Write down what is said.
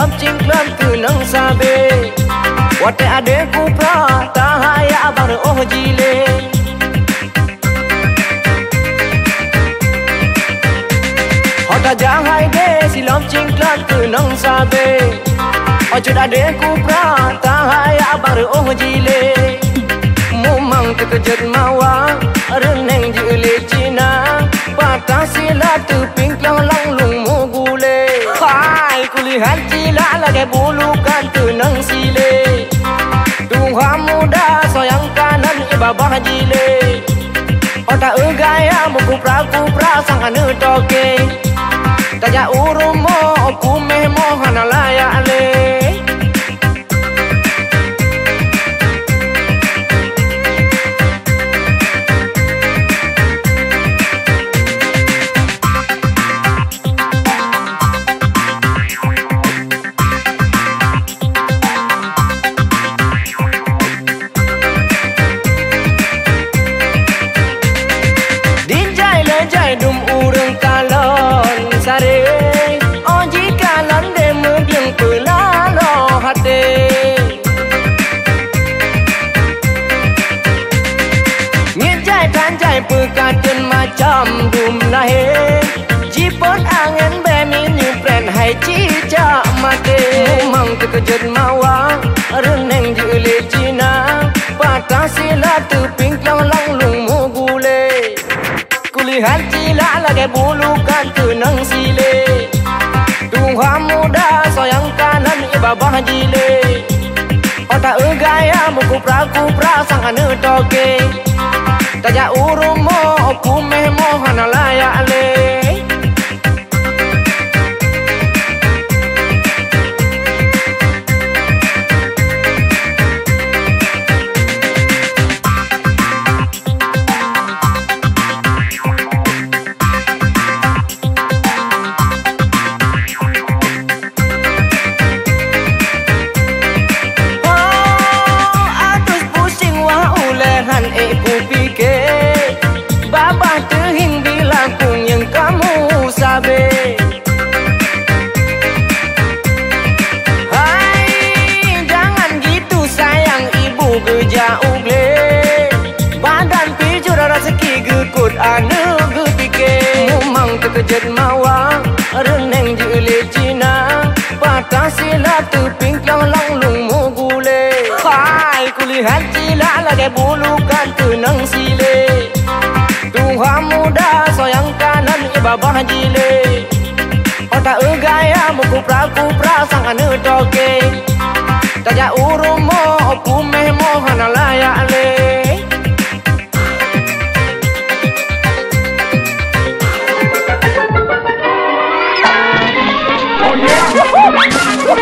silap cingklan tu nang sabe. Wate ade ku pra tahaya bar oh jile. Hota jahai de silap cingklan tu nang sabe. Ojo ade ku pra tahaya bar oh jile. Mumang terkejut mawa reneng jile Cina. Patah silap tu pingklang lang lung mu gule. Hai kulihat cila lagi bulukan tu nang sile. Tuha muda soyang kanan ibabah jile. Otak gaya muku pra sang anu toke. Taja urumo oku mehmo hanalaya ale. Dum urang kalon sare oji kalon de mudyang pelalo hate ngejai tanjai pekatun macam dum lahe jipon angin bemi nyupren hai cica mate mumang terkejut mawa reneng jule Cina patah silap tu pingklang lang lung mu gule. Kulihat cila lagi bulukan tu nang sile. Tuha muda soyang kanan ibabah jile. Otak gaya muku pra sang anu toke. Taja urumo oku mehmo hanalaya ale. Ku fikir babah terhing bilang pun yang kamu sabe. Hai jangan gitu sayang ibu geja ugle. Badan pijur rezeki gekut anu gepikir. Mumang terkejut mawa reneng jule Cina. Patah silap tu pingklang lang lung mu gule. Hai kulihat cila lagi bulukan tu nang sile. Tuha muda soyang kanan ibabah jile. Otak gaya muku pra sang anu toke. Taja urumo oku mehmo hanalaya ale. Oh yeah.